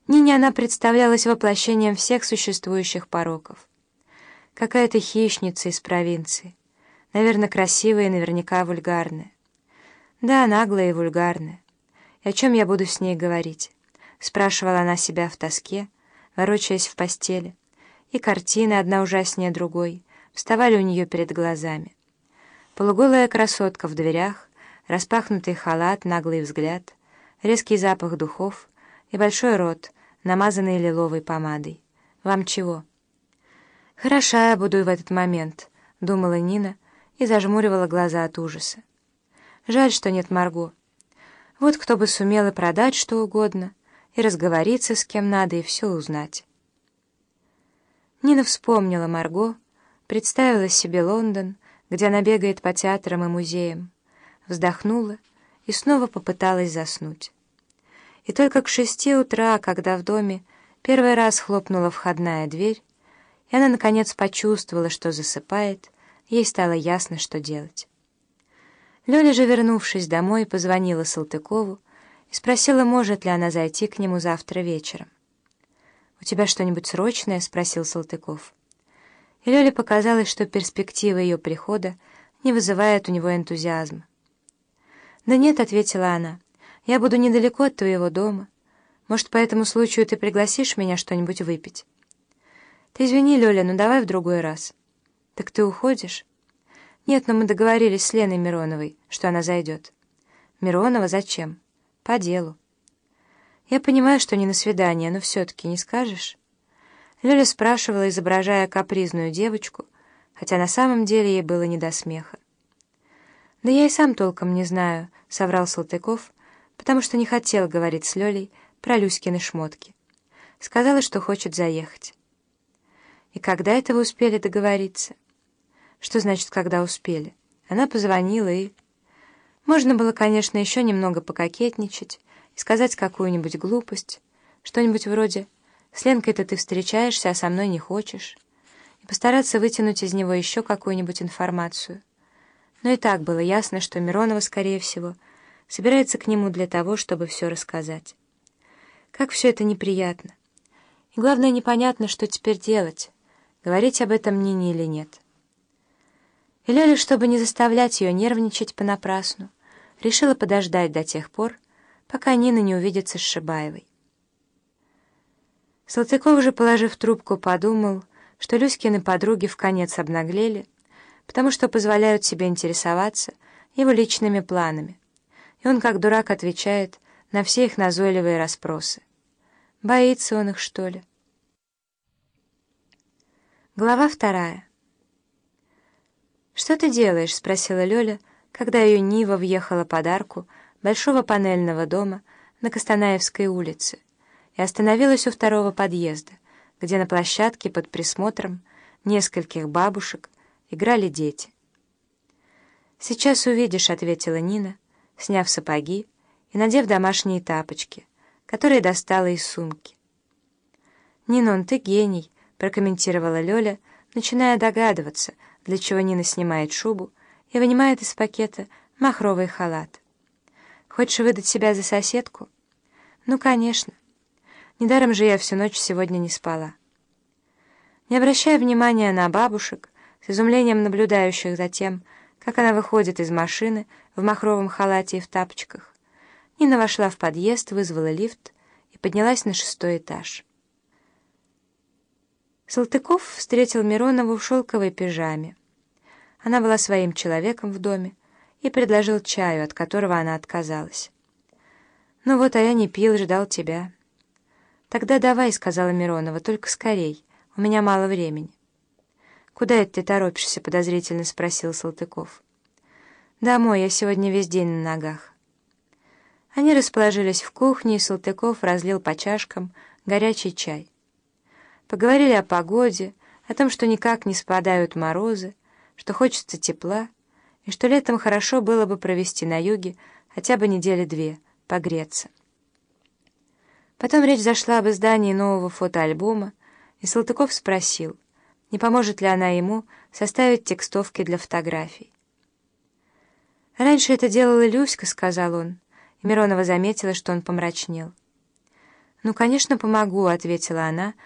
Нине она представлялась воплощением всех существующих пороков. Какая-то хищница из провинции. Наверное, красивая и наверняка вульгарная. Да, наглая и вульгарная. И о чем я буду с ней говорить? Спрашивала она себя в тоске, ворочаясь в постели. И картины, одна ужаснее другой, вставали у нее перед глазами. Полуголая красотка в дверях, распахнутый халат, наглый взгляд, резкий запах духов и большой рот, намазанный лиловой помадой. «Вам чего?» «Хороша я буду в этот момент», — думала Нина и зажмуривала глаза от ужаса. «Жаль, что нет Марго. Вот кто бы сумел и продать что угодно, и разговориться с кем надо, и все узнать». Нина вспомнила Марго, представила себе Лондон, где она бегает по театрам и музеям, вздохнула и снова попыталась заснуть. И только к 6 утра, когда в доме первый раз хлопнула входная дверь, и она, наконец, почувствовала, что засыпает, ей стало ясно, что делать. Лёля же, вернувшись домой, позвонила Салтыкову и спросила, может ли она зайти к нему завтра вечером. «У тебя что-нибудь срочное?» — спросил Салтыков. И Лёле показалось, что перспектива ее прихода не вызывает у него энтузиазма. «Да нет», — ответила она, — «я буду недалеко от твоего дома. Может, по этому случаю ты пригласишь меня что-нибудь выпить?» «Ты извини, Лёля, но давай в другой раз». «Так ты уходишь?» «Нет, но мы договорились с Леной Мироновой, что она зайдет». «Миронова зачем?» «По делу». «Я понимаю, что не на свидание, но все-таки не скажешь?» Лёля спрашивала, изображая капризную девочку, хотя на самом деле ей было не до смеха. «Да я и сам толком не знаю», — соврал Салтыков, потому что не хотел говорить с Лёлей про Люськины шмотки. Сказала, что хочет заехать. «И когда это вы успели договориться?» «Что значит, когда успели?» Она позвонила и... Можно было, конечно, еще немного пококетничать и сказать какую-нибудь глупость, что-нибудь вроде «С Ленкой-то ты встречаешься, а со мной не хочешь», и постараться вытянуть из него еще какую-нибудь информацию. Но и так было ясно, что Миронова, скорее всего, собирается к нему для того, чтобы все рассказать. Как все это неприятно. И главное, непонятно, что теперь делать, говорить об этом Нине или нет. И Лёля, чтобы не заставлять ее нервничать понапрасну, решила подождать до тех пор, пока Нина не увидится с Шибаевой. Салтыков же, положив трубку, подумал, что Люськины подруги вконец обнаглели, потому что позволяют себе интересоваться его личными планами, и он, как дурак, отвечает на все их назойливые расспросы. Боится он их, что ли? Глава 2. «Что ты делаешь?» — спросила Лёля, когда ее Нива въехала под арку большого панельного дома на Костанаевской улице и остановилась у второго подъезда, где на площадке под присмотром нескольких бабушек играли дети. «Сейчас увидишь», — ответила Нина, сняв сапоги и надев домашние тапочки, которые достала из сумки. «Нинон, ты гений», — прокомментировала Лёля, начиная догадываться, для чего Нина снимает шубу и вынимает из пакета махровый халат. «Хочешь выдать себя за соседку?» «Ну, конечно. Недаром же я всю ночь сегодня не спала». Не обращая внимания на бабушек, с изумлением наблюдающих за тем, как она выходит из машины в махровом халате и в тапочках, Нина вошла в подъезд, вызвала лифт и поднялась на 6-й этаж. Салтыков встретил Миронову в шелковой пижаме. Она была своим человеком в доме и предложил чаю, от которого она отказалась. «Ну вот, а я не пил, ждал тебя». «Тогда давай», — сказала Миронова, — «только скорей, у меня мало времени». «Куда это ты торопишься?» — подозрительно спросил Салтыков. «Домой, я сегодня весь день на ногах». Они расположились в кухне, и Салтыков разлил по чашкам горячий чай. Поговорили о погоде, о том, что никак не спадают морозы, что хочется тепла, и что летом хорошо было бы провести на юге хотя бы 2 недели, погреться. Потом речь зашла об издании нового фотоальбома, и Салтыков спросил, не поможет ли она ему составить текстовки для фотографий. «Раньше это делала Люська», — сказал он, и Миронова заметила, что он помрачнел. «Ну, конечно, помогу», — ответила она,